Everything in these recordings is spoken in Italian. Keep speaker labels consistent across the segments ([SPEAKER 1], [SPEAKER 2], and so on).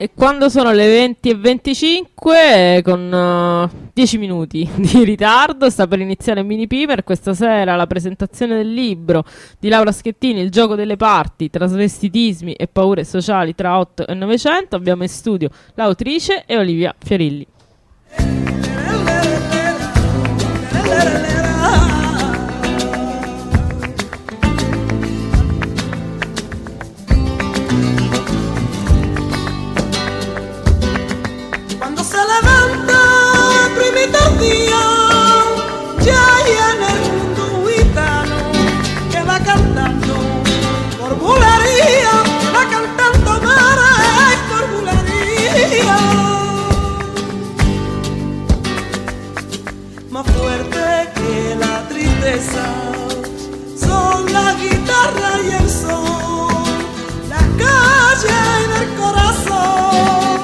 [SPEAKER 1] E quando sono le 20:25, con 10 minuti di ritardo, sta per iniziare Mini Piper. Questa sera la presentazione del libro di Laura Schettini, Il gioco delle parti, trasvestitismi e paure sociali tra 8 e 900. Abbiamo in studio l'autrice e Olivia Fiorilli.
[SPEAKER 2] Ya hay en el mundo gitano que va cantando por bulería, va cantando mares por bulería. Más fuerte que la tristeza son la guitarra y el sol, la calle en el corazón.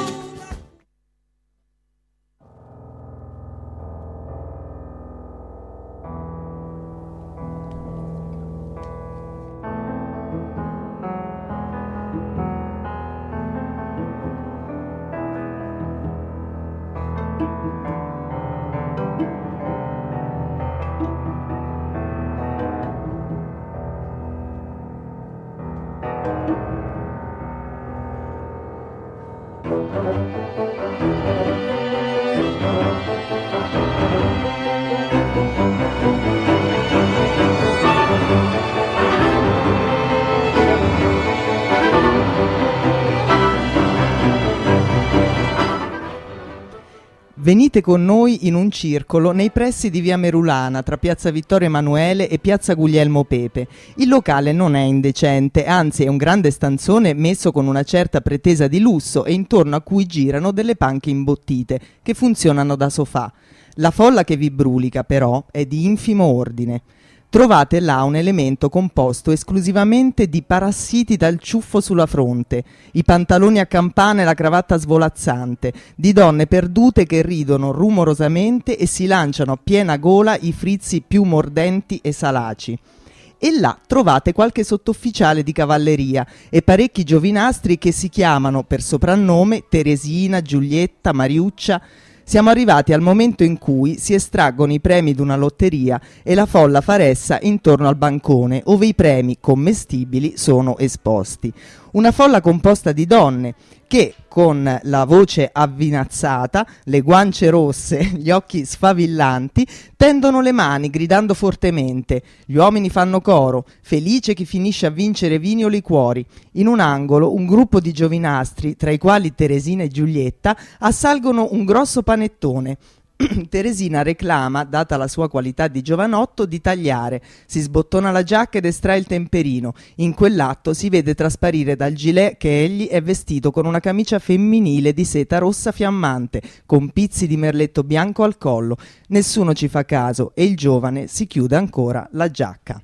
[SPEAKER 3] Venite con noi in un circolo nei pressi di via Merulana, tra piazza Vittorio Emanuele e piazza Guglielmo Pepe. Il locale non è indecente, anzi è un grande stanzone messo con una certa pretesa di lusso e intorno a cui girano delle panche imbottite che funzionano da sofà. La folla che vi brulica, però, è di infimo ordine. Trovate là un elemento composto esclusivamente di parassiti dal ciuffo sulla fronte, i pantaloni a campana e la cravatta svolazzante, di donne perdute che ridono rumorosamente e si lanciano a piena gola i frizzi più mordenti e salaci. E là trovate qualche sottufficiale di cavalleria e parecchi giovinastri che si chiamano per soprannome Teresina, Giulietta, Mariuccia. Siamo arrivati al momento in cui si estraggono i premi d'una lotteria e la folla fa ressa intorno al bancone, ove i premi commestibili sono esposti. Una folla composta di donne che, con la voce avvinazzata, le guance rosse, gli occhi sfavillanti, tendono le mani gridando fortemente. Gli uomini fanno coro, felice chi finisce a vincere vini o liquori. In un angolo un gruppo di giovinastri, tra i quali Teresina e Giulietta, assalgono un grosso panettone. Teresina reclama, data la sua qualità di giovanotto, di tagliare. Si sbottona la giacca ed estrae il temperino. In quell'atto si vede trasparire dal gilet che egli è vestito con una camicia femminile di seta rossa fiammante, con pizzi di merletto bianco al collo. Nessuno ci fa caso e il giovane si chiude ancora la giacca.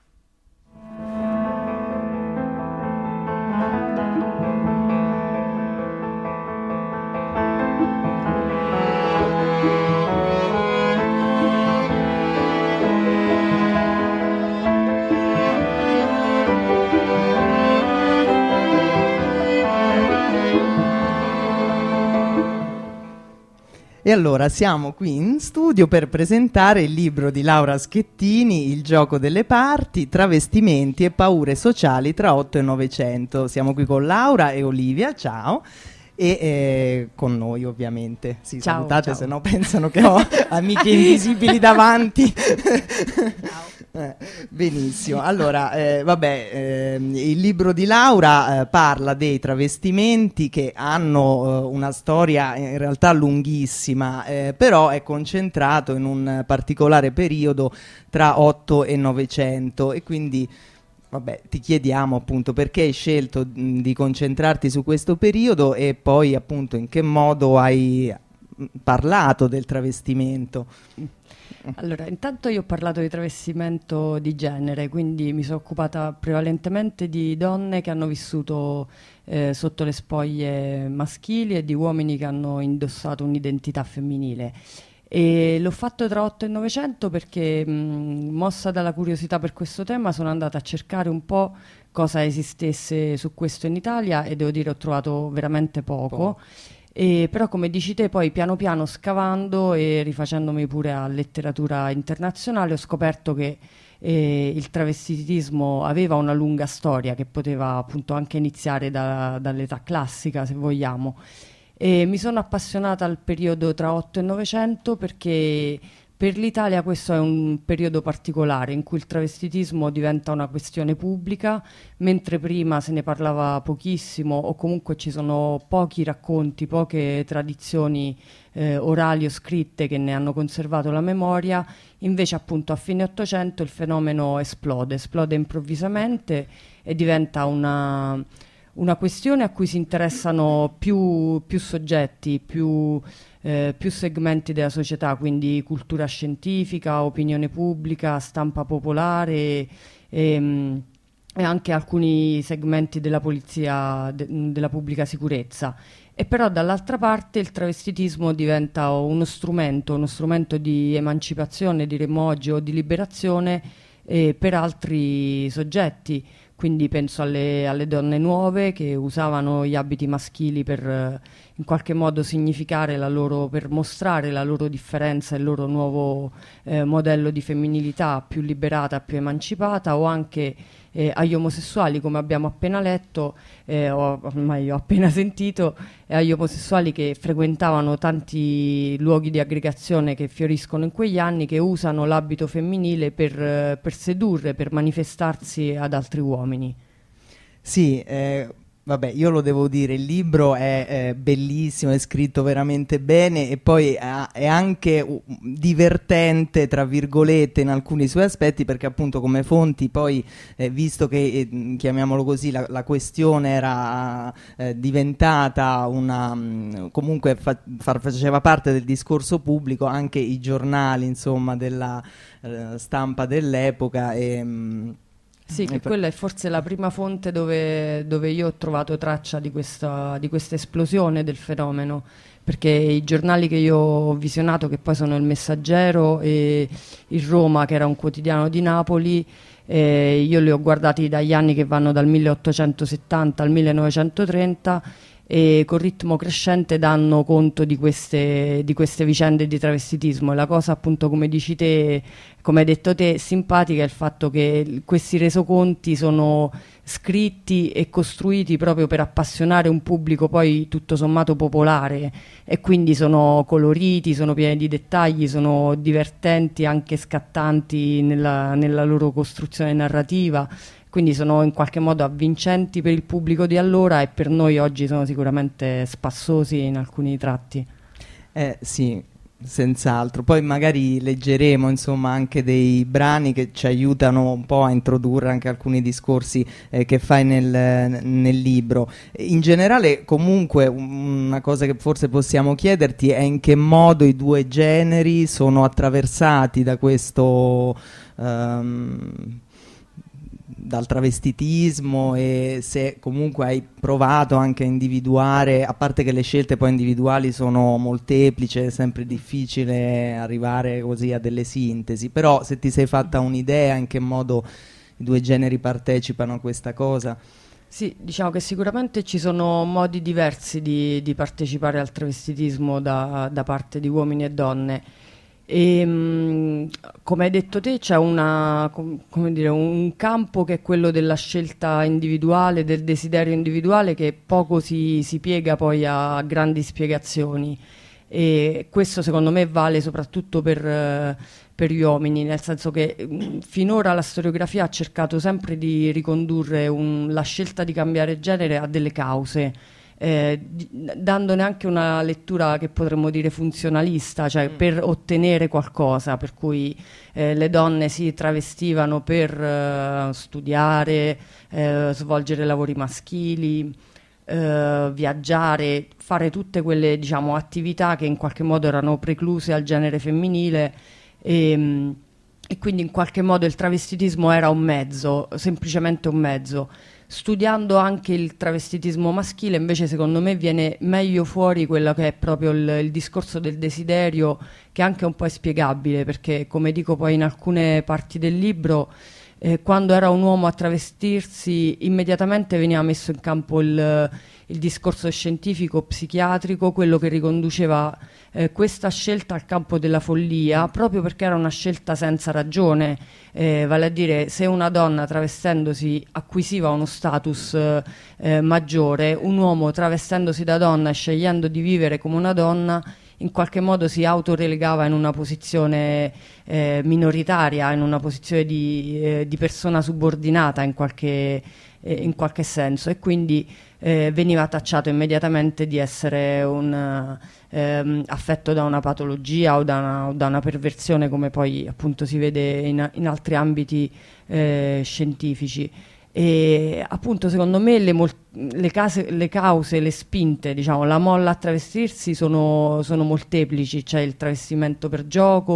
[SPEAKER 3] E allora siamo qui in studio per presentare il libro di Laura Schettini, Il gioco delle parti, travestimenti e paure sociali tra 8 e 900. Siamo qui con Laura e Olivia, ciao. E con noi ovviamente, sì,
[SPEAKER 4] ciao,
[SPEAKER 3] salutate,
[SPEAKER 4] ciao.
[SPEAKER 3] Se no pensano che ho amiche invisibili davanti. Benissimo, allora il libro di Laura parla dei travestimenti che hanno una storia in realtà lunghissima, però è concentrato in un particolare periodo tra 8 e 900 e quindi ti chiediamo appunto perché hai scelto di concentrarti su questo periodo e poi appunto in che modo hai parlato del travestimento.
[SPEAKER 4] Allora, intanto io ho parlato di travestimento di genere, quindi mi sono occupata prevalentemente di donne che hanno vissuto sotto le spoglie maschili e di uomini che hanno indossato un'identità femminile. E l'ho fatto tra 8 e 900 perché, mossa dalla curiosità per questo tema, sono andata a cercare un po' cosa esistesse su questo in Italia e devo dire ho trovato veramente poco. Però come dici te, poi piano piano scavando e rifacendomi pure a letteratura internazionale ho scoperto che il travestitismo aveva una lunga storia che poteva appunto anche iniziare dall'età classica, se vogliamo. E mi sono appassionata al periodo tra 8 e 900 perché per l'Italia questo è un periodo particolare in cui il travestitismo diventa una questione pubblica, mentre prima se ne parlava pochissimo o comunque ci sono pochi racconti, poche tradizioni orali o scritte che ne hanno conservato la memoria. Invece appunto a fine 800 il fenomeno esplode improvvisamente e diventa una questione a cui si interessano più soggetti, più segmenti della società, quindi cultura scientifica, opinione pubblica, stampa popolare e anche alcuni segmenti della polizia, della pubblica sicurezza. E però dall'altra parte il travestitismo diventa uno strumento di emancipazione, di rimogio, di liberazione per altri soggetti. Quindi penso alle donne nuove che usavano gli abiti maschili per in qualche modo significare per mostrare la loro differenza, il loro nuovo modello di femminilità più liberata, più emancipata, o anche agli omosessuali, come abbiamo appena letto, o ormai ho appena sentito, agli omosessuali che frequentavano tanti luoghi di aggregazione che fioriscono in quegli anni, che usano l'abito femminile per sedurre, per manifestarsi ad altri uomini.
[SPEAKER 3] Sì, vabbè, io lo devo dire, il libro è bellissimo, è scritto veramente bene e poi è anche divertente, tra virgolette, in alcuni suoi aspetti, perché appunto come fonti poi, visto che, chiamiamolo così, la questione era diventata comunque faceva parte del discorso pubblico, anche i giornali, insomma, della stampa dell'epoca
[SPEAKER 4] Sì, che quella è forse la prima fonte dove io ho trovato traccia di questa esplosione del fenomeno, perché i giornali che io ho visionato, che poi sono il Messaggero e il Roma, che era un quotidiano di Napoli, io li ho guardati dagli anni che vanno dal 1870 al 1930 e con ritmo crescente danno conto di queste vicende di travestitismo. E la cosa, appunto, come dici te, come hai detto te, simpatica è il fatto che questi resoconti sono scritti e costruiti proprio per appassionare un pubblico poi tutto sommato popolare, e quindi sono coloriti, sono pieni di dettagli, sono divertenti, anche scattanti nella loro costruzione narrativa. Quindi sono in qualche modo avvincenti per il pubblico di allora e per noi oggi sono sicuramente spassosi in alcuni tratti.
[SPEAKER 3] Sì, senz'altro. Poi magari leggeremo, insomma, anche dei brani che ci aiutano un po' a introdurre anche alcuni discorsi che fai nel libro. In generale, comunque, una cosa che forse possiamo chiederti è in che modo i due generi sono attraversati da questo dal travestitismo, e se comunque hai provato anche a individuare, a parte che le scelte poi individuali sono molteplici, è sempre difficile arrivare così a delle sintesi, però se ti sei fatta un'idea in che modo i due generi partecipano a questa cosa.
[SPEAKER 4] Sì, diciamo che sicuramente ci sono modi diversi di partecipare al travestitismo da parte di uomini e donne. E come hai detto te, c'è un campo che è quello della scelta individuale, del desiderio individuale, che poco si piega poi a grandi spiegazioni, e questo secondo me vale soprattutto per gli uomini, nel senso che finora la storiografia ha cercato sempre di ricondurre la scelta di cambiare genere a delle cause, dandone anche una lettura che potremmo dire funzionalista, cioè per ottenere qualcosa, per cui le donne si travestivano per studiare, svolgere lavori maschili, viaggiare, fare tutte quelle, diciamo, attività che in qualche modo erano precluse al genere femminile, e quindi in qualche modo il travestitismo era un mezzo, semplicemente un mezzo. studiando anche il travestitismo maschile, invece secondo me viene meglio fuori quello che è proprio il discorso del desiderio, che anche un po' è spiegabile, perché come dico poi in alcune parti del libro, quando era un uomo a travestirsi immediatamente veniva messo in campo il discorso scientifico psichiatrico, quello che riconduceva questa scelta al campo della follia, proprio perché era una scelta senza ragione, vale a dire, se una donna travestendosi acquisiva uno status maggiore, un uomo travestendosi da donna e scegliendo di vivere come una donna in qualche modo si autorelegava in una posizione minoritaria, in una posizione di persona subordinata in qualche senso, e quindi veniva tacciato immediatamente di essere affetto da una patologia o da una perversione, come poi appunto si vede in altri ambiti scientifici. E appunto secondo me le cause, le spinte, diciamo, la molla a travestirsi sono molteplici. C'è il travestimento per gioco,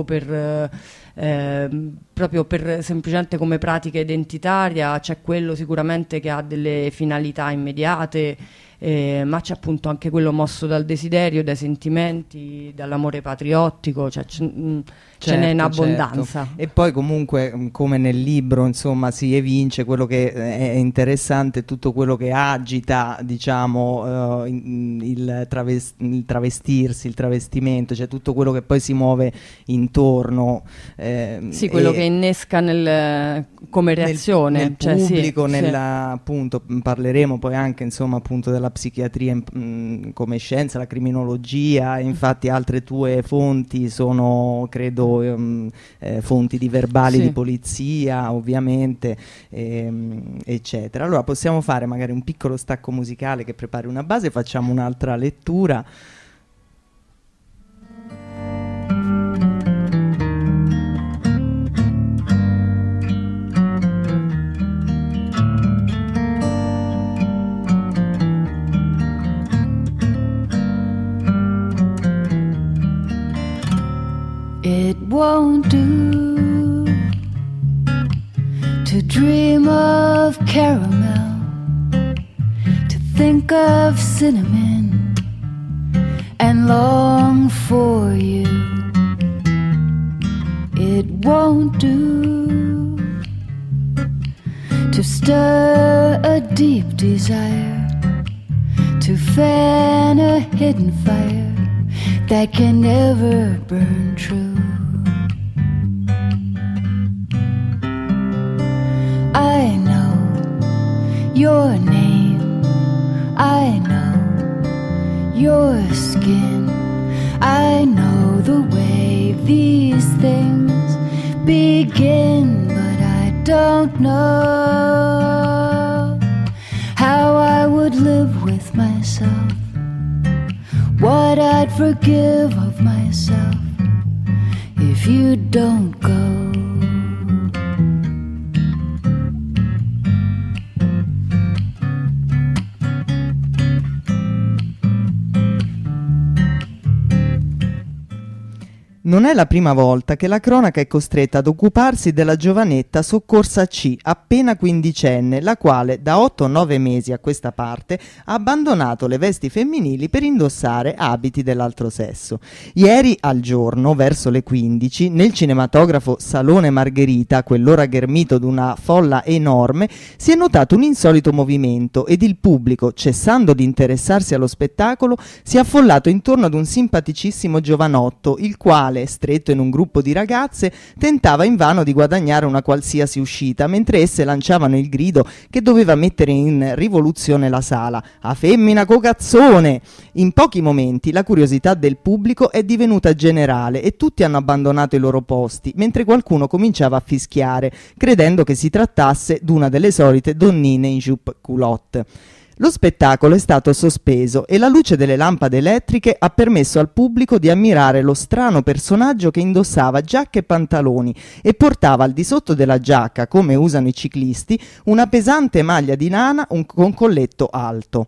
[SPEAKER 4] proprio per semplicemente come pratica identitaria, c'è quello sicuramente che ha delle finalità immediate, ma c'è appunto anche quello mosso dal desiderio, dai sentimenti, dall'amore patriottico, cioè ce n'è in abbondanza.
[SPEAKER 3] Certo. E poi comunque, come nel libro, insomma, si evince quello che è interessante, tutto quello che agita, diciamo, il travestirsi, il travestimento, cioè tutto quello che poi si muove intorno.
[SPEAKER 4] Sì, quello che innesca come reazione.
[SPEAKER 3] Nel
[SPEAKER 4] cioè,
[SPEAKER 3] pubblico,
[SPEAKER 4] sì.
[SPEAKER 3] Appunto, parleremo poi anche, insomma, appunto della psichiatria come scienza, la criminologia. Infatti altre tue fonti sono, credo, fonti di verbali di polizia, ovviamente, eccetera. Allora possiamo fare magari un piccolo stacco musicale che prepari una base, facciamo un'altra lettura.
[SPEAKER 5] It won't do to dream of caramel, to think of cinnamon and long for you. It won't do to stir a deep desire, to fan a hidden fire that can never burn true. I know your name, I know your skin, I know the way these things begin, but I don't know how I would live with myself, what I'd forgive of myself if you don't go.
[SPEAKER 3] Non è la prima volta che la cronaca è costretta ad occuparsi della giovanetta soccorsa C, appena quindicenne, la quale da 8 o 9 mesi a questa parte ha abbandonato le vesti femminili per indossare abiti dell'altro sesso. Ieri al giorno, verso le 15, nel cinematografo Salone Margherita, quell'ora ghermito d'una folla enorme, si è notato un insolito movimento ed il pubblico, cessando di interessarsi allo spettacolo, si è affollato intorno ad un simpaticissimo giovanotto, il quale, stretto in un gruppo di ragazze, tentava invano di guadagnare una qualsiasi uscita, mentre esse lanciavano il grido che doveva mettere in rivoluzione la sala: "A femmina co cazzone!". In pochi momenti la curiosità del pubblico è divenuta generale e tutti hanno abbandonato i loro posti, mentre qualcuno cominciava a fischiare, credendo che si trattasse d'una delle solite donnine in jupe culotte. Lo spettacolo è stato sospeso e la luce delle lampade elettriche ha permesso al pubblico di ammirare lo strano personaggio che indossava giacca e pantaloni e portava al di sotto della giacca, come usano i ciclisti, una pesante maglia di lana con colletto alto.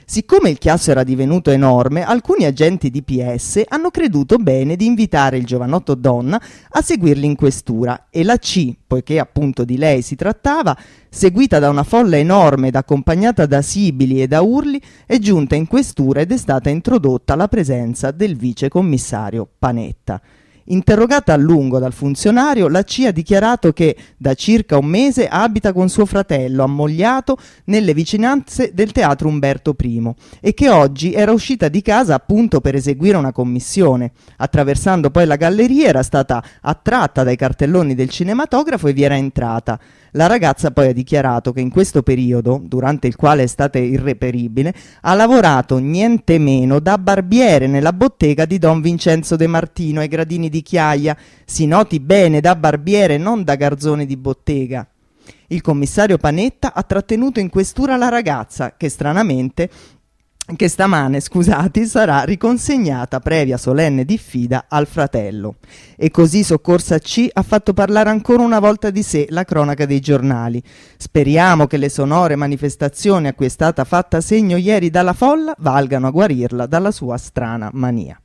[SPEAKER 3] Siccome il chiasso era divenuto enorme, alcuni agenti di PS hanno creduto bene di invitare il giovanotto Donna a seguirli in questura e la C, poiché appunto di lei si trattava, seguita da una folla enorme ed accompagnata da sibili e da urli, è giunta in questura ed è stata introdotta alla presenza del vicecommissario Panetta. Interrogata a lungo dal funzionario, la C ha dichiarato che da circa un mese abita con suo fratello ammogliato nelle vicinanze del teatro Umberto I e che oggi era uscita di casa appunto per eseguire una commissione. Attraversando poi la galleria era stata attratta dai cartelloni del cinematografo e vi era entrata. La ragazza poi ha dichiarato che in questo periodo, durante il quale è stata irreperibile, ha lavorato niente meno da barbiere nella bottega di Don Vincenzo De Martino ai gradini di Chiaia. Si noti bene, da barbiere, non da garzone di bottega. Il commissario Panetta ha trattenuto in questura la ragazza che stamane, sarà riconsegnata previa solenne diffida al fratello. E così Soccorsa C ha fatto parlare ancora una volta di sé la cronaca dei giornali. Speriamo che le sonore manifestazioni a cui è stata fatta segno ieri dalla folla valgano a guarirla dalla sua strana mania.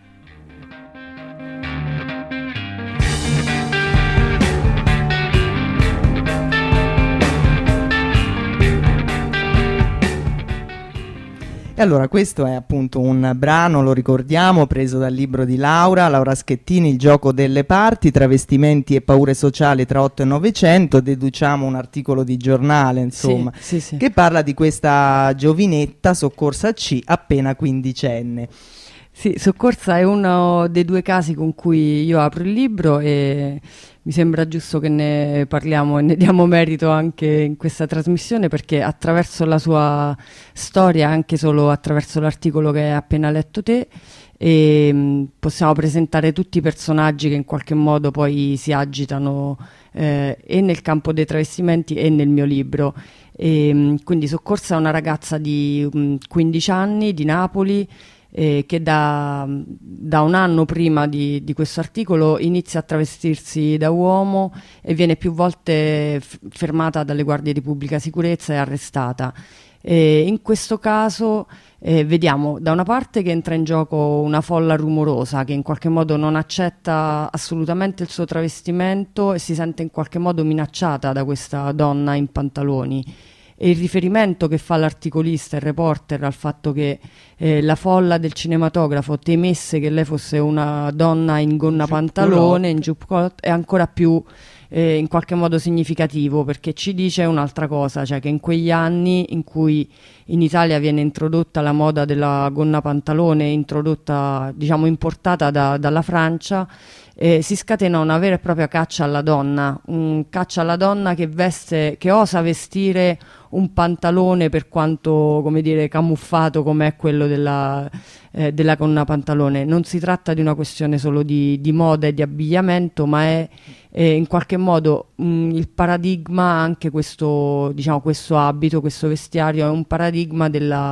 [SPEAKER 3] E allora questo è appunto un brano, lo ricordiamo, preso dal libro di Laura Schettini, Il gioco delle parti, travestimenti e paure sociali tra 8 e 900, deduciamo un articolo di giornale, insomma,
[SPEAKER 4] sì.
[SPEAKER 3] che parla di questa giovinetta Soccorsa C, appena quindicenne.
[SPEAKER 4] Sì, Soccorsa è uno dei due casi con cui io apro il libro e mi sembra giusto che ne parliamo e ne diamo merito anche in questa trasmissione, perché attraverso la sua storia, anche solo attraverso l'articolo che hai appena letto te, possiamo presentare tutti i personaggi che in qualche modo poi si agitano e nel campo dei travestimenti e nel mio libro. Quindi Soccorsa è una ragazza di 15 anni di Napoli, che da un anno prima di questo articolo inizia a travestirsi da uomo e viene più volte fermata dalle guardie di pubblica sicurezza e arrestata. In questo caso vediamo da una parte che entra in gioco una folla rumorosa che in qualche modo non accetta assolutamente il suo travestimento e si sente in qualche modo minacciata da questa donna in pantaloni. E il riferimento che fa l'articolista, il reporter, al fatto che la folla del cinematografo temesse che lei fosse una donna in gonna pantalone, in giubbotto, è ancora più in qualche modo significativo, perché ci dice un'altra cosa, cioè che in quegli anni in cui in Italia viene introdotta la moda della gonna pantalone, introdotta, diciamo, importata dalla Francia, si scatena una vera e propria caccia alla donna, caccia alla donna che osa vestire un pantalone per quanto, come dire, camuffato come è quello della gonna pantalone. Non si tratta di una questione solo di moda e di abbigliamento, ma è in qualche modo il paradigma, anche questo, diciamo, questo abito, questo vestiario è un paradigma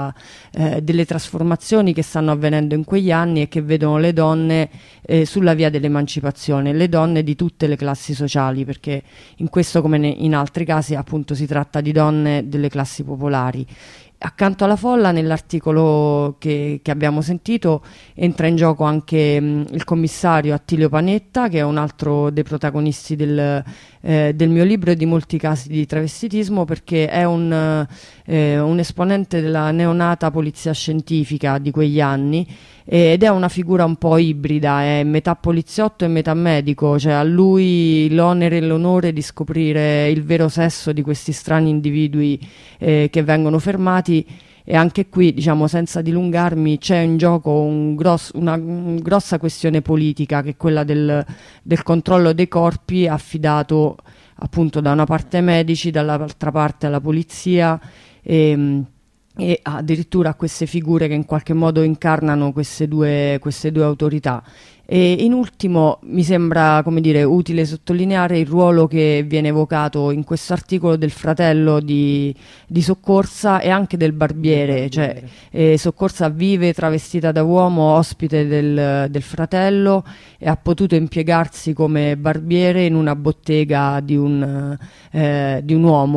[SPEAKER 4] delle trasformazioni che stanno avvenendo in quegli anni e che vedono le donne sulla via dell'emancipazione, le donne di tutte le classi sociali, perché in questo come in altri casi appunto si tratta di donne delle classi popolari. Accanto alla folla, nell'articolo che abbiamo sentito, entra in gioco anche il commissario Attilio Panetta, che è un altro dei protagonisti del mio libro e di molti casi di travestitismo, perché è un esponente della neonata polizia scientifica di quegli anni ed è una figura un po' ibrida, è metà poliziotto e metà medico, cioè a lui l'onere e l'onore di scoprire il vero sesso di questi strani individui che vengono fermati. E anche qui, diciamo, senza dilungarmi, c'è in gioco una grossa questione politica, che è quella del controllo dei corpi, affidato appunto da una parte ai medici, dall'altra parte alla polizia e addirittura a queste figure che in qualche modo incarnano queste due autorità. E in ultimo mi sembra, come dire, utile sottolineare il ruolo che viene evocato in questo articolo del fratello di Soccorsa e anche del barbiere, cioè Soccorsa vive travestita da uomo, ospite del fratello, e ha potuto impiegarsi come barbiere in una bottega di un uomo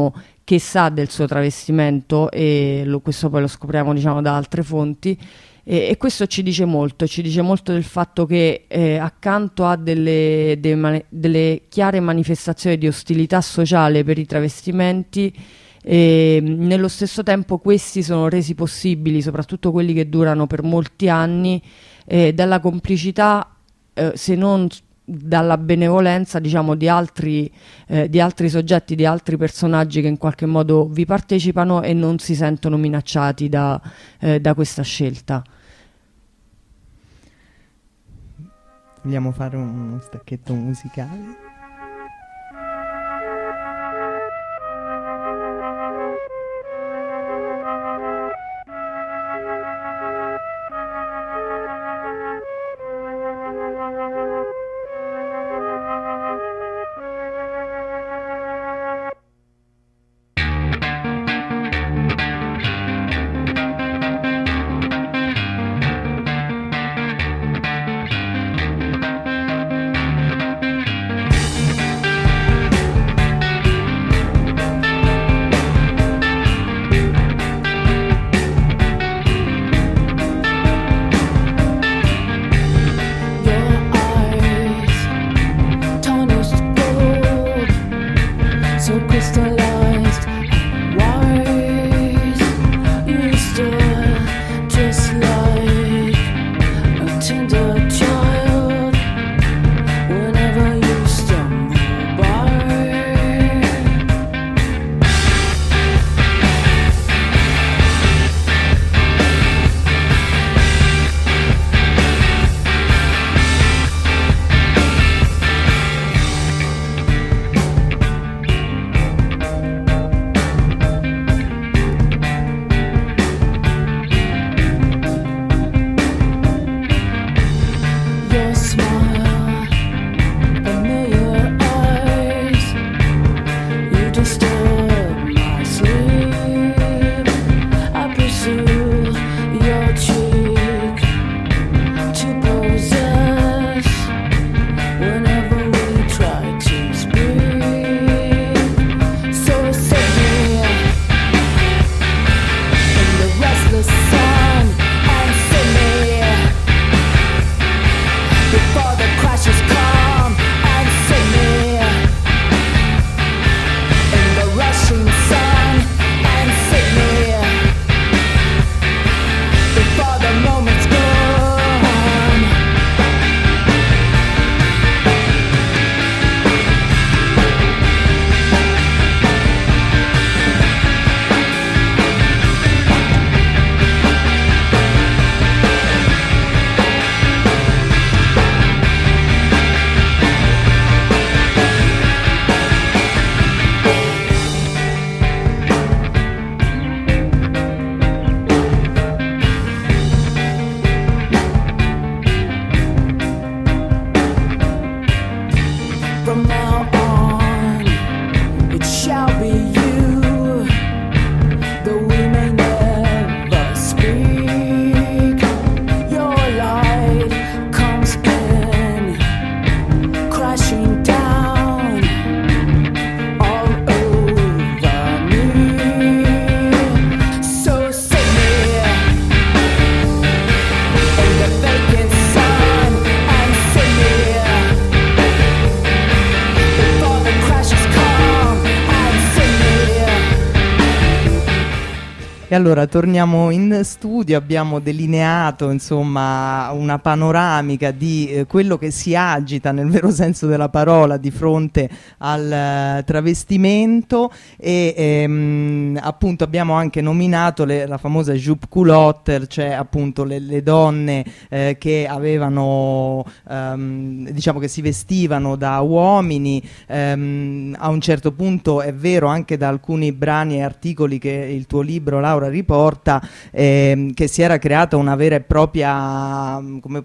[SPEAKER 4] che sa del suo travestimento, e questo poi lo scopriamo, diciamo, da altre fonti, e questo ci dice molto del fatto che accanto a delle chiare manifestazioni di ostilità sociale per i travestimenti, nello stesso tempo questi sono resi possibili, soprattutto quelli che durano per molti anni, dalla complicità, se non dalla benevolenza, diciamo, di altri soggetti, di altri personaggi che in qualche modo vi partecipano e non si sentono minacciati da questa scelta.
[SPEAKER 3] Vogliamo fare uno stacchetto musicale? E allora torniamo in studio, abbiamo delineato insomma una panoramica di quello che si agita nel vero senso della parola di fronte al travestimento e appunto abbiamo anche nominato la famosa jupe culotte, cioè appunto le donne che avevano diciamo che si vestivano da uomini, a un certo punto è vero anche da alcuni brani e articoli che il tuo libro, Laura, Laura riporta, che si era creata una vera e propria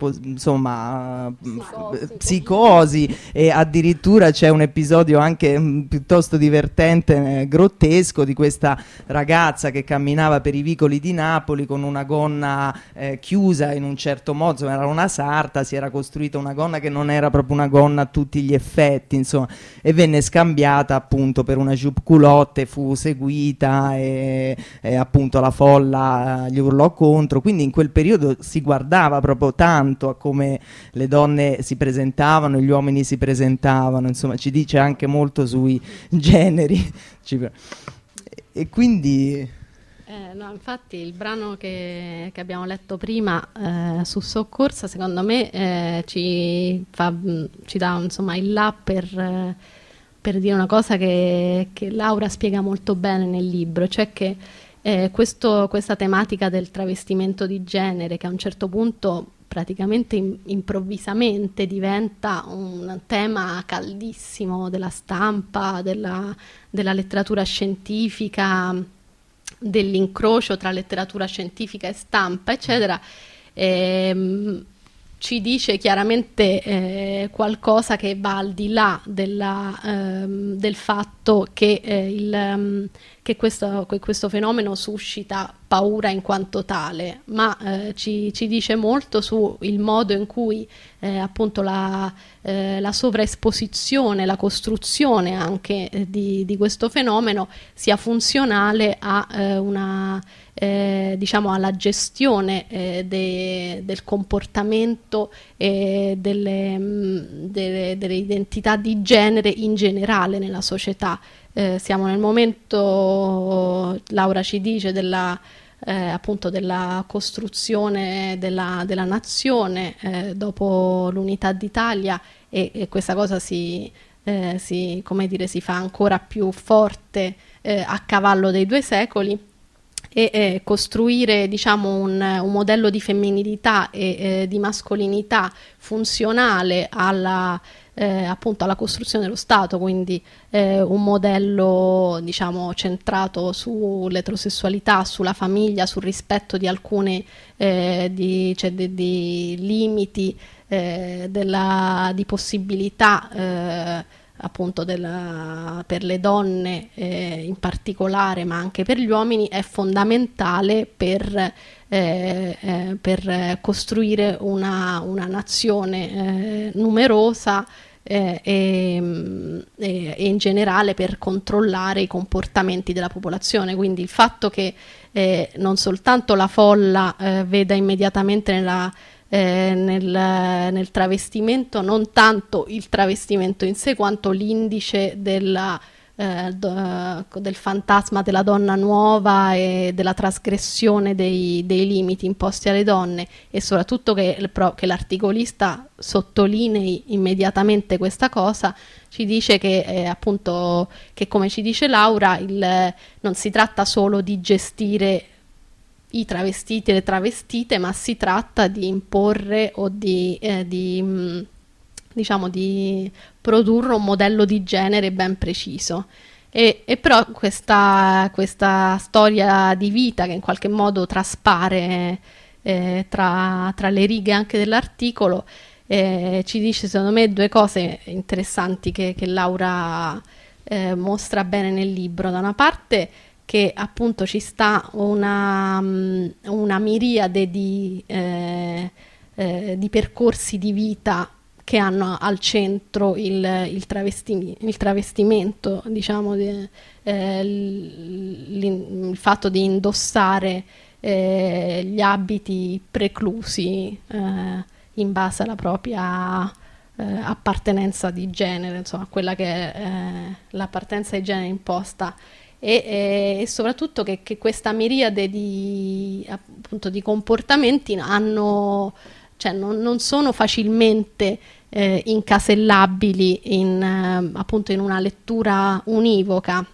[SPEAKER 3] psicosi, e addirittura c'è un episodio anche piuttosto divertente, grottesco, di questa ragazza che camminava per i vicoli di Napoli con una gonna chiusa in un certo modo, era una sarta, si era costruita una gonna che non era proprio una gonna a tutti gli effetti, insomma, e venne scambiata appunto per una jupe culotte, fu seguita e appunto la folla gli urlò contro. Quindi in quel periodo si guardava proprio tanto a come le donne si presentavano, gli uomini si presentavano, insomma ci dice anche molto sui generi. E quindi
[SPEAKER 6] no, infatti il brano che abbiamo letto prima su Soccorsa, secondo me ci dà insomma il là per dire una cosa che Laura spiega molto bene nel libro, cioè che questa tematica del travestimento di genere, che a un certo punto praticamente improvvisamente diventa un tema caldissimo della stampa, della letteratura scientifica, dell'incrocio tra letteratura scientifica e stampa, eccetera, ci dice chiaramente qualcosa che va al di là del fatto che questo fenomeno suscita paura in quanto tale, ma ci dice molto sul modo in cui appunto la sovraesposizione, la costruzione anche di questo fenomeno sia funzionale a diciamo alla gestione del comportamento e delle identità di genere in generale nella società. Siamo nel momento, Laura ci dice, appunto della costruzione della nazione dopo l'unità d'Italia, e questa cosa come dire, si fa ancora più forte a cavallo dei 2 secoli, e costruire, diciamo, un modello di femminilità e di mascolinità funzionale appunto alla costruzione dello Stato, quindi un modello, diciamo, centrato sull'eterosessualità, sulla famiglia, sul rispetto di alcune di limiti, di possibilità appunto per le donne in particolare, ma anche per gli uomini, è fondamentale per costruire una nazione numerosa e in generale per controllare i comportamenti della popolazione. Quindi il fatto che non soltanto la folla veda immediatamente nel travestimento non tanto il travestimento in sé quanto l'indice del fantasma della donna nuova e della trasgressione dei limiti imposti alle donne, e soprattutto che l'articolista sottolinei immediatamente questa cosa, ci dice che appunto, che come ci dice Laura, non si tratta solo di gestire i travestiti e le travestite, ma si tratta di imporre o diciamo di produrre un modello di genere ben preciso. E però questa storia di vita, che in qualche modo traspare tra le righe anche dell'articolo, ci dice, secondo me, 2 cose interessanti che Laura mostra bene nel libro. Da una parte, che appunto ci sta una miriade di percorsi di vita che hanno al centro il travestimento, diciamo, il fatto di indossare gli abiti preclusi in base alla propria appartenenza di genere, insomma, quella che è l'appartenenza di genere imposta. E soprattutto che questa miriade appunto di comportamenti non sono facilmente incasellabili appunto in una lettura univoca.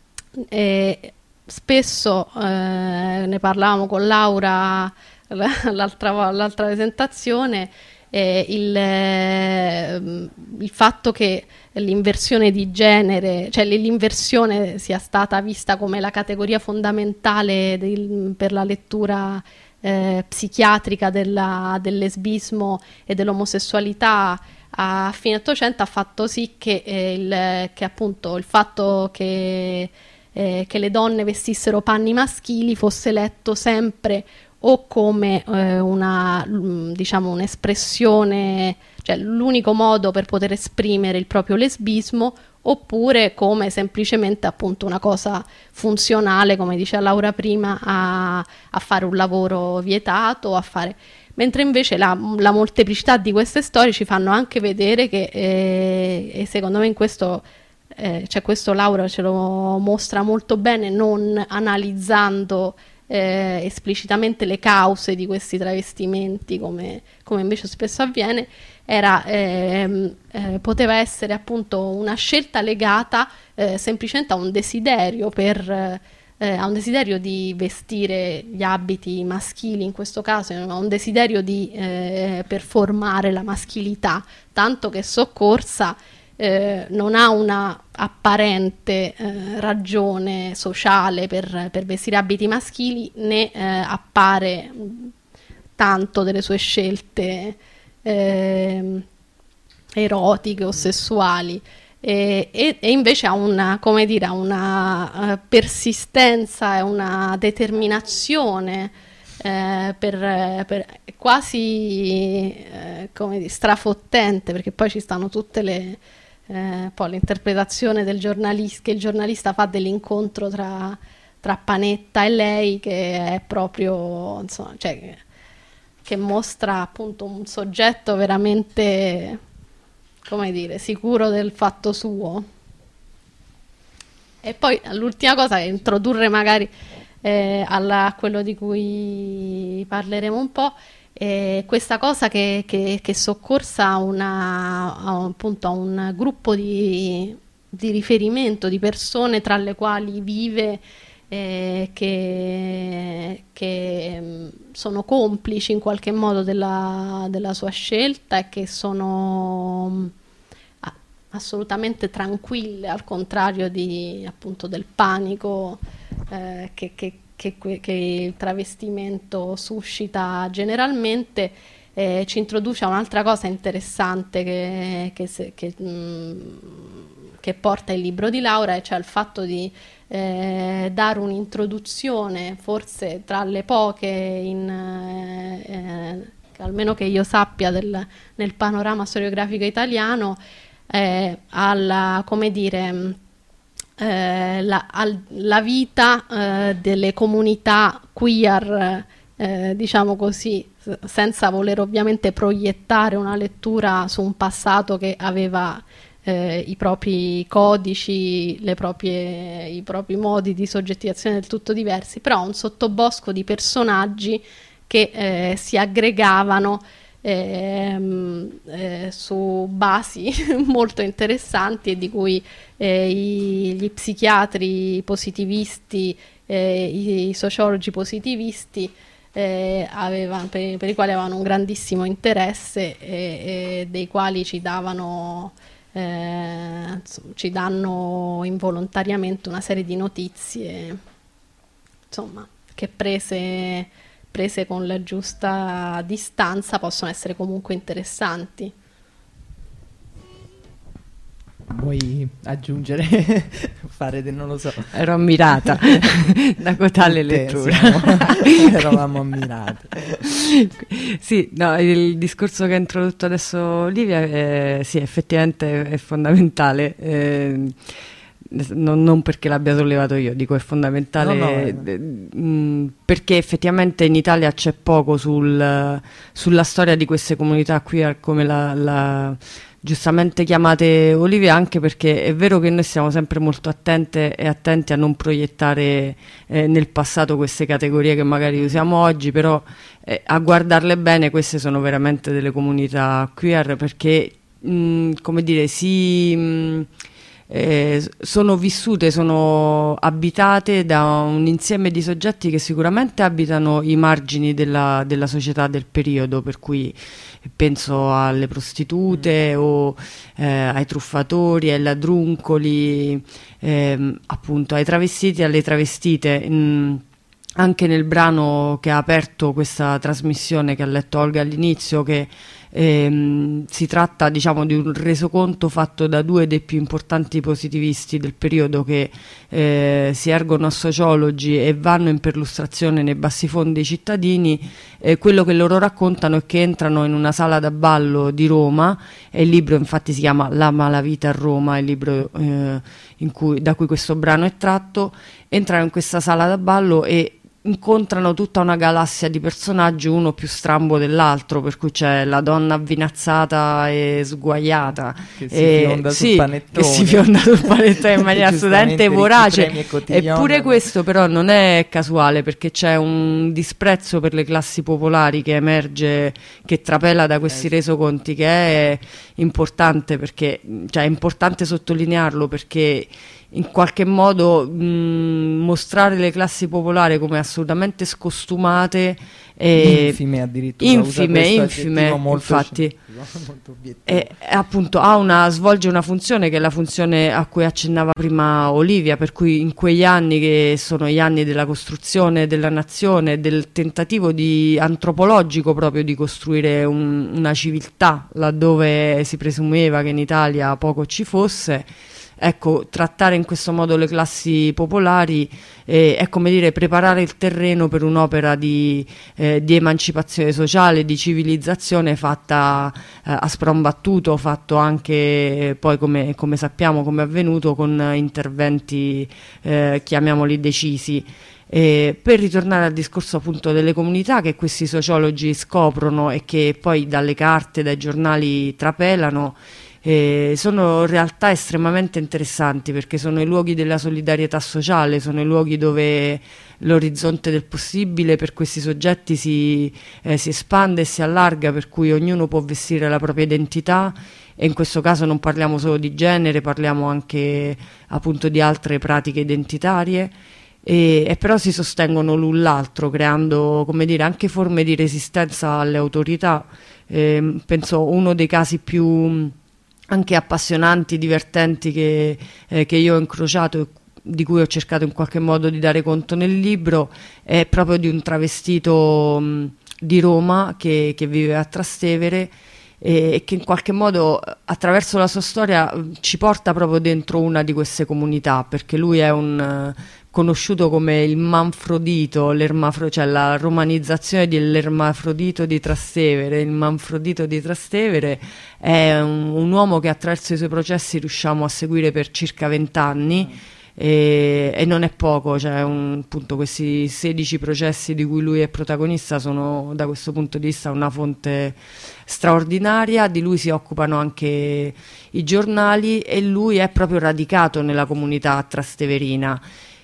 [SPEAKER 6] Spesso ne parlavamo con Laura l'altra presentazione, il fatto che l'inversione di genere, cioè l'inversione sia stata vista come la categoria fondamentale per la lettura psichiatrica del lesbismo e dell'omosessualità a fine Ottocento ha fatto sì che appunto il fatto che le donne vestissero panni maschili fosse letto sempre o come diciamo un'espressione, cioè l'unico modo per poter esprimere il proprio lesbismo, oppure come semplicemente appunto una cosa funzionale, come diceva Laura prima, a fare un lavoro vietato, mentre invece la molteplicità di queste storie ci fanno anche vedere che, e secondo me in questo, cioè questo Laura ce lo mostra molto bene, non analizzando esplicitamente le cause di questi travestimenti come invece spesso avviene, poteva essere appunto una scelta legata semplicemente a un desiderio a un desiderio di vestire gli abiti maschili, in questo caso a un desiderio di performare la maschilità, tanto che Soccorsa non ha una apparente ragione sociale per vestire abiti maschili, né appare tanto delle sue scelte erotiche o sessuali, e invece ha una, come dire, ha una persistenza e una determinazione quasi come dire, strafottente, perché poi ci stanno tutte poi l'interpretazione del giornalista, che il giornalista fa dell'incontro tra Panetta e lei, che è proprio, insomma, cioè, che mostra appunto un soggetto veramente, come dire, sicuro del fatto suo. E poi l'ultima cosa è introdurre magari a quello di cui parleremo un po', questa cosa che Soccorsa ha appunto a un gruppo di riferimento di persone tra le quali vive, che sono complici in qualche modo della sua scelta e che sono assolutamente tranquille, al contrario appunto del panico che il travestimento suscita generalmente. Ci introduce a un'altra cosa interessante che porta il libro di Laura, e cioè il fatto di dare un'introduzione, forse tra le poche almeno che io sappia nel panorama storiografico italiano, alla, come dire, la vita delle comunità queer, diciamo così, senza voler ovviamente proiettare una lettura su un passato che aveva i propri codici, i propri modi di soggettivazione del tutto diversi, però un sottobosco di personaggi che si aggregavano su basi molto interessanti, e di cui gli psichiatri positivisti, i sociologi positivisti per i quali avevano un grandissimo interesse, e dei quali ci danno involontariamente una serie di notizie, insomma, che prese con la giusta distanza possono essere comunque interessanti.
[SPEAKER 3] Vuoi aggiungere? non lo so.
[SPEAKER 4] Ero ammirata da cotale lettura.
[SPEAKER 3] Eravamo ammirati.
[SPEAKER 4] Sì, no, il discorso che ha introdotto adesso Olivia, sì, effettivamente è fondamentale. Non perché l'abbia sollevato io, dico è fondamentale, perché effettivamente in Italia c'è poco sulla storia di queste comunità qui, come la giustamente chiamate Olivia, anche perché è vero che noi siamo sempre molto attente e attenti a non proiettare nel passato queste categorie che magari usiamo oggi, però a guardarle bene, queste sono veramente delle comunità queer, perché come dire, sono vissute, sono abitate da un insieme di soggetti che sicuramente abitano i margini della società del periodo, per cui penso alle prostitute o ai truffatori, ai ladruncoli, appunto ai travestiti e alle travestite. Anche nel brano che ha aperto questa trasmissione che ha letto Olga all'inizio, che si tratta, diciamo, di un resoconto fatto da due dei più importanti positivisti del periodo, che si ergono a sociologi e vanno in perlustrazione nei bassifondi cittadini. Quello che loro raccontano è che entrano in una sala da ballo di Roma, e il libro infatti si chiama La malavita a Roma, il libro da cui questo brano è tratto. Entrano in questa sala da ballo e incontrano tutta una galassia di personaggi, uno più strambo dell'altro, per cui c'è la donna avvinazzata e sguaiata
[SPEAKER 3] che si fionda sul panettone,
[SPEAKER 4] che si fionda sul panettone in maniera assolutamente vorace. Eppure questo però non è casuale, perché c'è un disprezzo per le classi popolari che emerge, che trapela da questi resoconti, che è importante, perché cioè è importante sottolinearlo, perché in qualche modo mostrare le classi popolari come assolutamente scostumate,
[SPEAKER 3] infime addirittura,
[SPEAKER 4] infime
[SPEAKER 3] molto
[SPEAKER 4] infatti,
[SPEAKER 3] molto
[SPEAKER 4] appunto svolge una funzione che è la funzione a cui accennava prima Olivia, per cui in quegli anni, che sono gli anni della costruzione della nazione, del tentativo antropologico proprio di costruire una civiltà laddove si presumeva che in Italia poco ci fosse. Ecco, trattare in questo modo le classi popolari è come dire preparare il terreno per un'opera di emancipazione sociale, di civilizzazione fatta a sprombattuto, fatto anche poi come sappiamo, come è avvenuto, con interventi chiamiamoli decisi. Per ritornare al discorso appunto delle comunità che questi sociologi scoprono e che poi dalle carte, dai giornali trapelano, sono realtà estremamente interessanti, perché sono i luoghi della solidarietà sociale, sono i luoghi dove l'orizzonte del possibile per questi soggetti si espande e si allarga, per cui ognuno può vestire la propria identità, e in questo caso non parliamo solo di genere, parliamo anche appunto di altre pratiche identitarie. E però si sostengono l'un l'altro, creando, come dire, anche forme di resistenza alle autorità. Penso uno dei casi più anche appassionanti, divertenti che io ho incrociato, di cui ho cercato in qualche modo di dare conto nel libro, è proprio di un travestito di Roma che vive a Trastevere, e che in qualche modo attraverso la sua storia ci porta proprio dentro una di queste comunità, perché lui è conosciuto come il Manfrodito, cioè la romanizzazione dell'Ermafrodito di Trastevere. Il Manfrodito di Trastevere è un uomo che attraverso i suoi processi riusciamo a seguire per circa 20 anni, e non è poco, cioè appunto questi 16 processi di cui lui è protagonista sono da questo punto di vista una fonte straordinaria. Di lui si occupano anche i giornali, e lui è proprio radicato nella comunità trasteverina,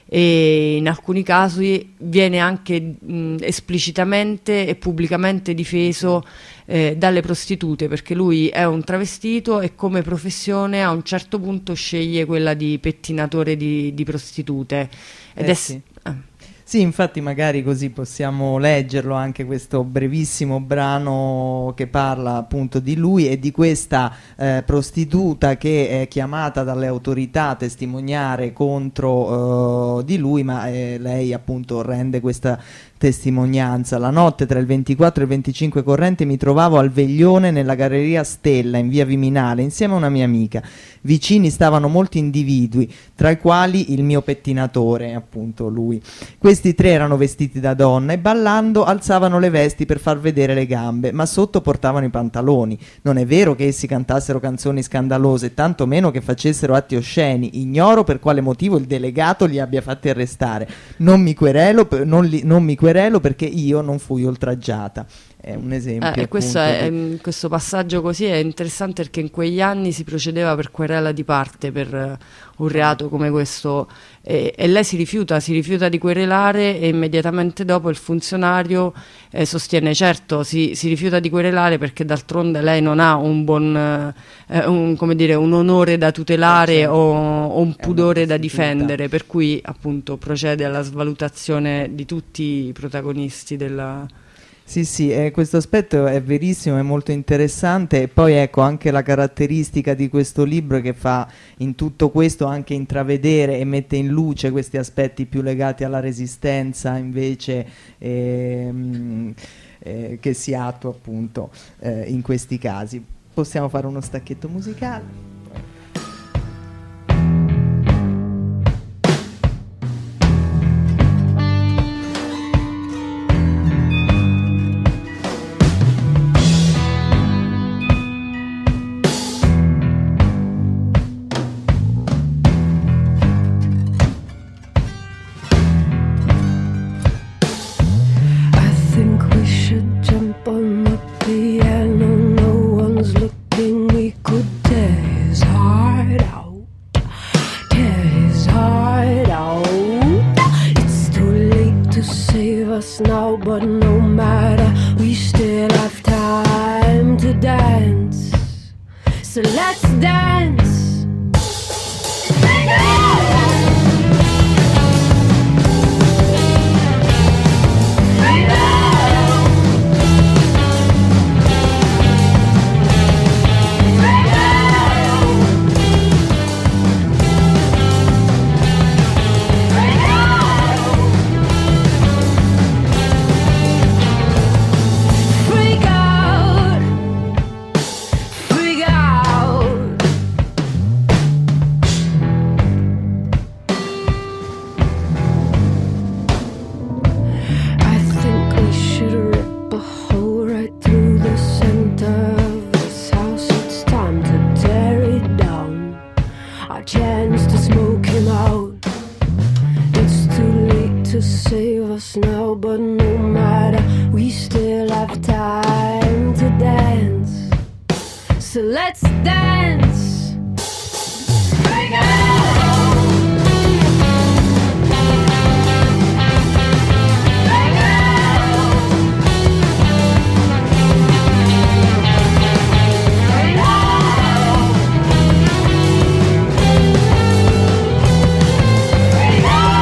[SPEAKER 4] e in alcuni casi viene anche esplicitamente e pubblicamente difeso dalle prostitute, perché lui è un travestito e come professione a un certo punto sceglie quella di pettinatore di prostitute.
[SPEAKER 3] Sì, infatti magari così possiamo leggerlo anche questo brevissimo brano che parla appunto di lui e di questa prostituta che è chiamata dalle autorità a testimoniare contro di lui, ma lei appunto rende questa testimonianza. La notte tra il 24 e il 25 corrente mi trovavo al veglione nella galleria Stella in via Viminale insieme a una mia amica. Vicini stavano molti individui, tra i quali il mio pettinatore, appunto lui. Questi tre erano vestiti da donna e ballando alzavano le vesti per far vedere le gambe, ma sotto portavano i pantaloni. Non è vero che essi cantassero canzoni scandalose, tanto meno che facessero atti osceni. Ignoro per quale motivo il delegato li abbia fatti arrestare. Non mi querelo perché io non fui oltraggiata. è un esempio.
[SPEAKER 4] E questo,
[SPEAKER 3] appunto,
[SPEAKER 4] questo passaggio così è interessante perché in quegli anni si procedeva per querela di parte per un reato come questo, e lei si rifiuta di querelare, e immediatamente dopo il funzionario sostiene: certo, si rifiuta di querelare perché d'altronde lei non ha un buon come dire, un onore da tutelare,
[SPEAKER 3] certo,
[SPEAKER 4] o un pudore da
[SPEAKER 3] prostituta.
[SPEAKER 4] difendere, per cui appunto procede alla svalutazione di tutti i protagonisti della...
[SPEAKER 3] Sì, questo aspetto è verissimo, è molto interessante, e poi ecco anche la caratteristica di questo libro che fa in tutto questo anche intravedere e mette in luce questi aspetti più legati alla resistenza invece che si attua appunto in questi casi. Possiamo fare uno stacchetto musicale?
[SPEAKER 7] Now, but no matter, we still have time to dance. So let's dance. Now, but no matter, we still have time to dance. So let's dance. Bring it on. Bring it on. Bring it on. Bring it on.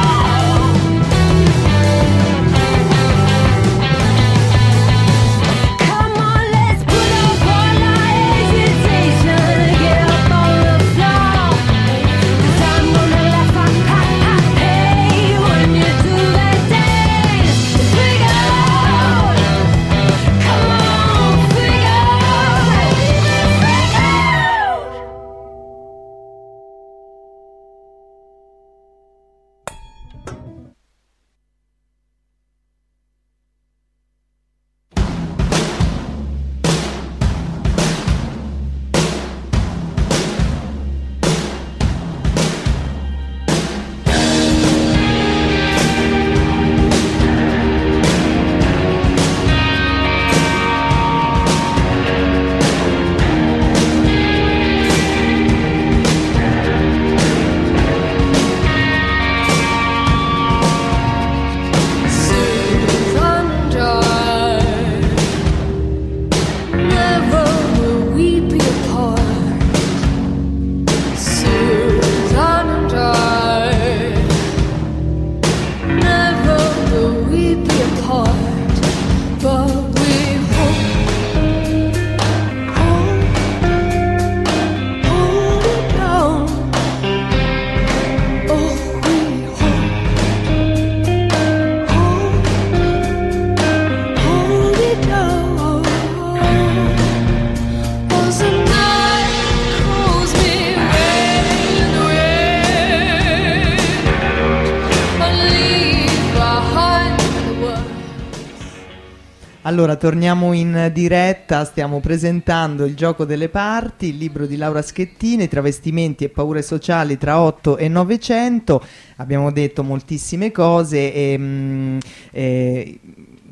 [SPEAKER 3] Allora, torniamo in diretta, stiamo presentando Il gioco delle parti, il libro di Laura Schettini, Travestimenti e paure sociali tra 8 e 900. Abbiamo detto moltissime cose e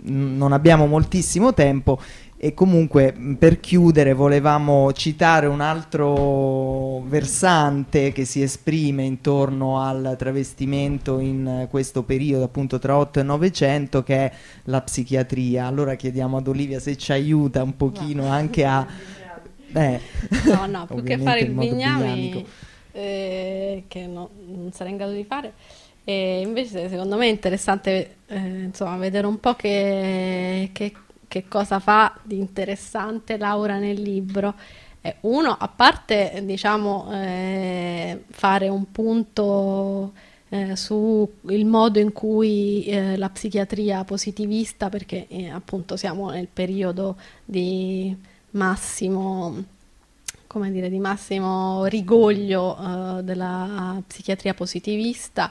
[SPEAKER 3] non abbiamo moltissimo tempo. E comunque per chiudere volevamo citare un altro versante che si esprime intorno al travestimento in questo periodo, appunto tra 8 e 900, che è la psichiatria. Allora chiediamo ad Olivia se ci aiuta un pochino anche a...
[SPEAKER 6] No, più che fare il bignami,
[SPEAKER 3] bignamico.
[SPEAKER 6] che non sarei in grado di fare. E invece secondo me è interessante insomma, vedere un po' che cosa fa di interessante Laura nel libro. Uno, a parte diciamo fare un punto su il modo in cui la psichiatria positivista, perché appunto siamo nel periodo di massimo, come dire, di massimo rigoglio della psichiatria positivista,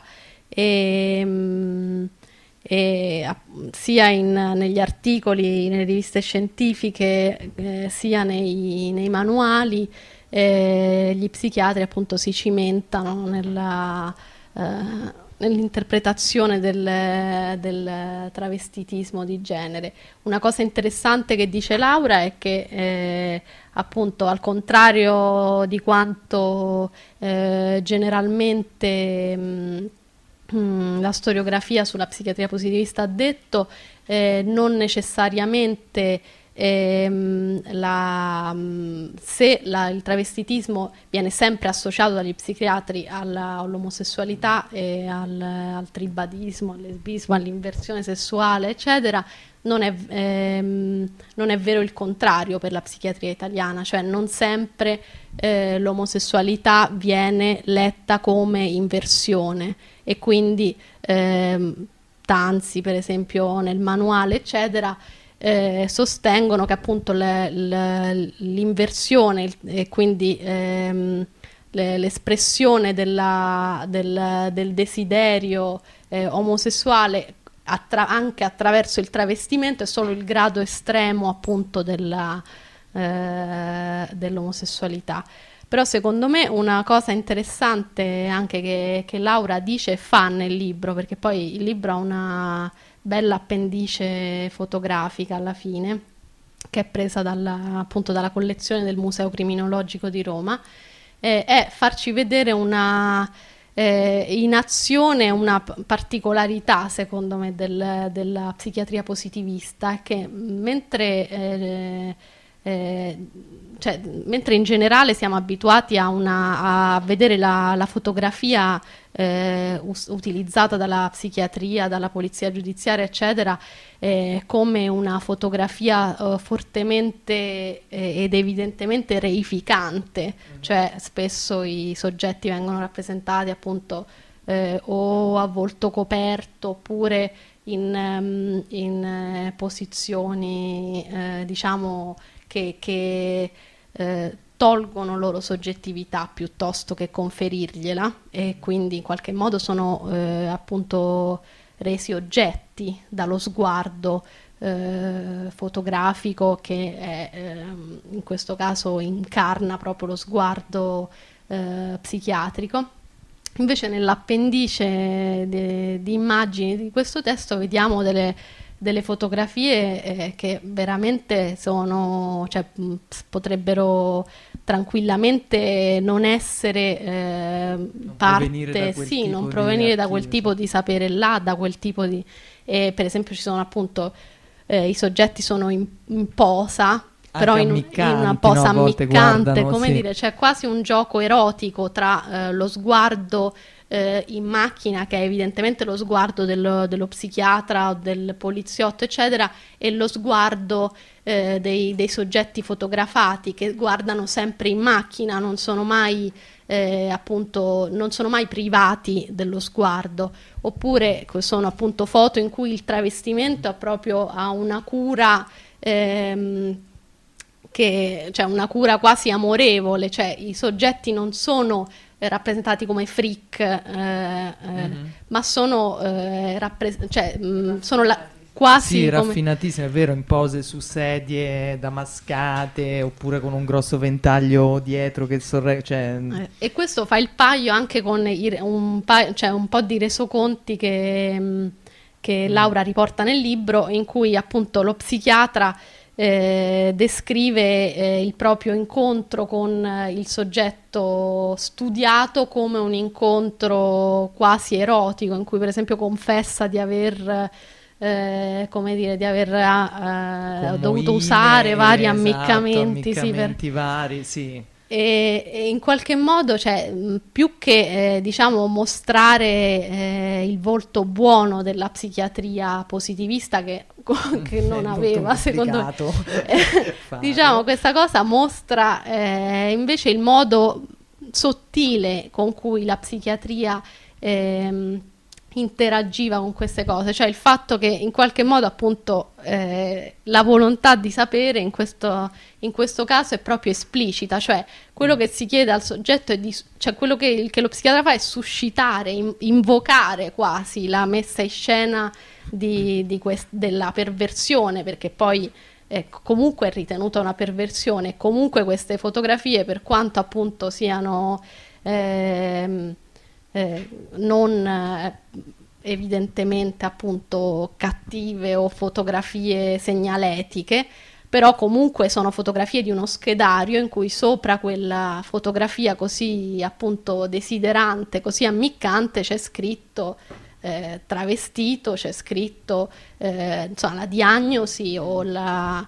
[SPEAKER 6] sia negli articoli, nelle riviste scientifiche, sia nei manuali, gli psichiatri appunto si cimentano nell'interpretazione del travestitismo di genere. Una cosa interessante che dice Laura è che appunto al contrario di quanto generalmente la storiografia sulla psichiatria positivista ha detto, non necessariamente il travestismo viene sempre associato dagli psichiatri all'omosessualità e al tribadismo, al lesbismo, all'inversione sessuale, eccetera. Non è vero il contrario per la psichiatria italiana, cioè non sempre l'omosessualità viene letta come inversione, e quindi Tanzi per esempio nel manuale eccetera sostengono che appunto l'inversione e quindi l'espressione del desiderio omosessuale anche attraverso il travestimento è solo il grado estremo appunto dell'omosessualità. Però secondo me una cosa interessante anche che Laura dice e fa nel libro, perché poi il libro ha una bella appendice fotografica alla fine, che è presa appunto dalla collezione del Museo Criminologico di Roma, è farci vedere in azione una particolarità, secondo me, della psichiatria positivista, che mentre in generale siamo abituati a vedere la fotografia utilizzata dalla psichiatria, dalla polizia giudiziaria, eccetera, come una fotografia fortemente ed evidentemente reificante, cioè spesso i soggetti vengono rappresentati appunto o a volto coperto oppure in posizioni diciamo che tolgono loro soggettività piuttosto che conferirgliela, e quindi in qualche modo sono appunto resi oggetti dallo sguardo fotografico che in questo caso incarna proprio lo sguardo psichiatrico. Invece nell'appendice di immagini di questo testo vediamo delle fotografie che veramente sono, cioè, potrebbero tranquillamente non essere parte, sì, non provenire da quel tipo di sapere là, da quel tipo di... per esempio ci sono appunto i soggetti sono in posa, però in una posa ammiccante, come sì, dire, c'è quasi un gioco erotico tra lo sguardo in macchina, che è evidentemente lo sguardo dello psichiatra o del poliziotto eccetera, e lo sguardo dei soggetti fotografati, che guardano sempre in macchina, non sono mai appunto non sono mai privati dello sguardo. Oppure sono appunto foto in cui il travestimento ha una cura cioè una cura quasi amorevole, cioè i soggetti non sono rappresentati come freak, ma sono sono quasi
[SPEAKER 3] sì, raffinatissime, è vero, in pose su sedie damascate oppure con un grosso ventaglio dietro che sorregge,
[SPEAKER 6] e questo fa il paio anche con un po' di resoconti che che Laura riporta nel libro, in cui appunto lo psichiatra descrive il proprio incontro con il soggetto studiato come un incontro quasi erotico, in cui per esempio confessa di aver dovuto usare vari ammiccamenti,
[SPEAKER 3] vari, sì.
[SPEAKER 6] E in qualche modo, cioè, più che diciamo mostrare il volto buono della psichiatria positivista che non aveva, secondo me, diciamo, questa cosa mostra invece il modo sottile con cui la psichiatria interagiva con queste cose, cioè il fatto che in qualche modo appunto la volontà di sapere in questo caso è proprio esplicita, cioè quello che si chiede al soggetto cioè quello che lo psichiatra fa è suscitare, invocare quasi la messa in scena della perversione, perché poi comunque è ritenuta una perversione, comunque queste fotografie, per quanto appunto siano non evidentemente appunto cattive o fotografie segnaletiche, però comunque sono fotografie di uno schedario in cui sopra quella fotografia così appunto desiderante, così ammiccante, c'è scritto travestito, c'è scritto insomma la diagnosi o la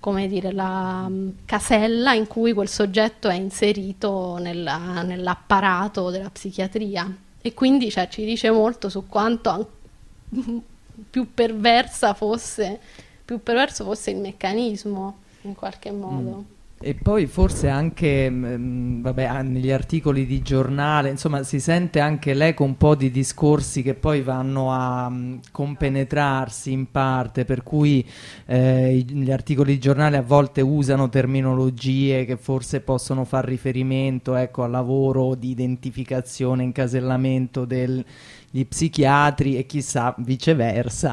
[SPEAKER 6] casella in cui quel soggetto è inserito nell'apparato della psichiatria, e quindi cioè, ci dice molto su quanto più perverso fosse il meccanismo in qualche modo.
[SPEAKER 3] E poi forse anche negli articoli di giornale, insomma, si sente anche l'eco un po' di discorsi che poi vanno a compenetrarsi in parte, per cui gli articoli di giornale a volte usano terminologie che forse possono far riferimento, ecco, al lavoro di identificazione, incasellamento degli psichiatri, e chissà viceversa.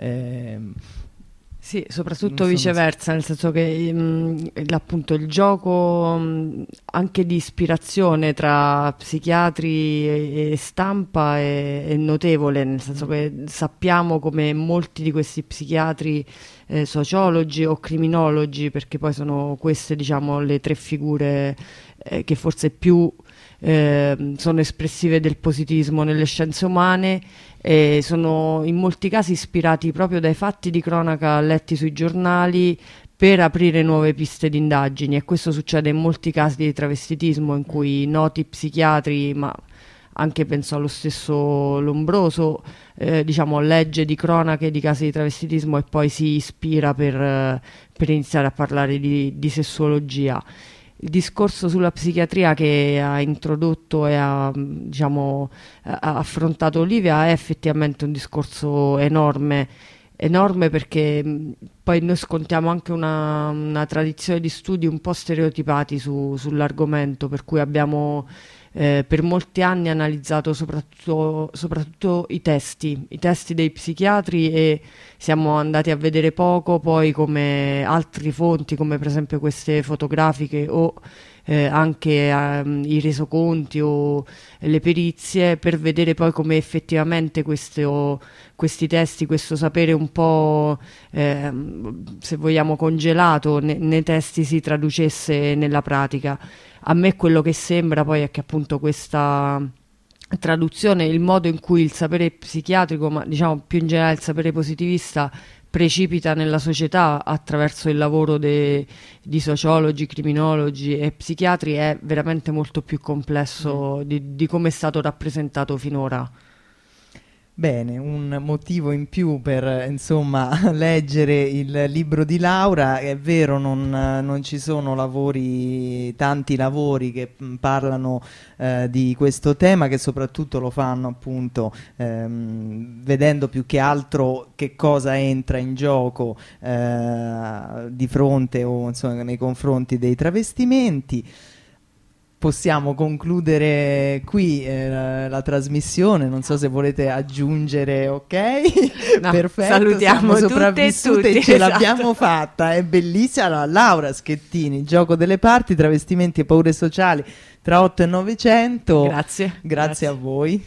[SPEAKER 4] Sì, soprattutto viceversa, nel senso che appunto il gioco anche di ispirazione tra psichiatri e stampa è notevole, nel senso che sappiamo come molti di questi psichiatri, sociologi o criminologi, perché poi sono queste, diciamo, le tre figure che forse più sono espressive del positivismo nelle scienze umane, sono in molti casi ispirati proprio dai fatti di cronaca letti sui giornali per aprire nuove piste di indagini, e questo succede in molti casi di travestitismo in cui noti psichiatri, ma anche penso allo stesso Lombroso, diciamo, legge di cronache di casi di travestitismo e poi si ispira per iniziare a parlare di sessuologia. Il discorso sulla psichiatria che ha introdotto e ha affrontato Olivia è effettivamente un discorso enorme perché poi noi scontiamo anche una tradizione di studi un po' stereotipati sull'argomento, per cui abbiamo per molti anni analizzato soprattutto i testi dei psichiatri, e siamo andati a vedere poco poi come altri fonti, come per esempio queste fotografiche o anche i resoconti o le perizie, per vedere poi come effettivamente questi testi, questo sapere un po' se vogliamo congelato nei testi, si traducesse nella pratica. A me quello che sembra poi è che appunto questa traduzione, il modo in cui il sapere psichiatrico, ma diciamo più in generale il sapere positivista, precipita nella società attraverso il lavoro di sociologi, criminologi e psichiatri, è veramente molto più complesso di come è stato rappresentato finora.
[SPEAKER 3] Bene, un motivo in più per insomma leggere il libro di Laura. È vero, non ci sono tanti lavori che parlano di questo tema, che soprattutto lo fanno appunto vedendo più che altro che cosa entra in gioco di fronte o insomma nei confronti dei travestimenti. Possiamo concludere qui la trasmissione, non so se volete aggiungere, ok?
[SPEAKER 4] No,
[SPEAKER 3] perfetto,
[SPEAKER 4] salutiamo
[SPEAKER 3] siamo sopravvissute
[SPEAKER 4] tutti,
[SPEAKER 3] e ce
[SPEAKER 4] esatto.
[SPEAKER 3] l'abbiamo fatta, è bellissima. Allora, Laura Schettini, Gioco delle parti, travestimenti e paure sociali tra 8 e 900.
[SPEAKER 4] Grazie
[SPEAKER 3] A voi.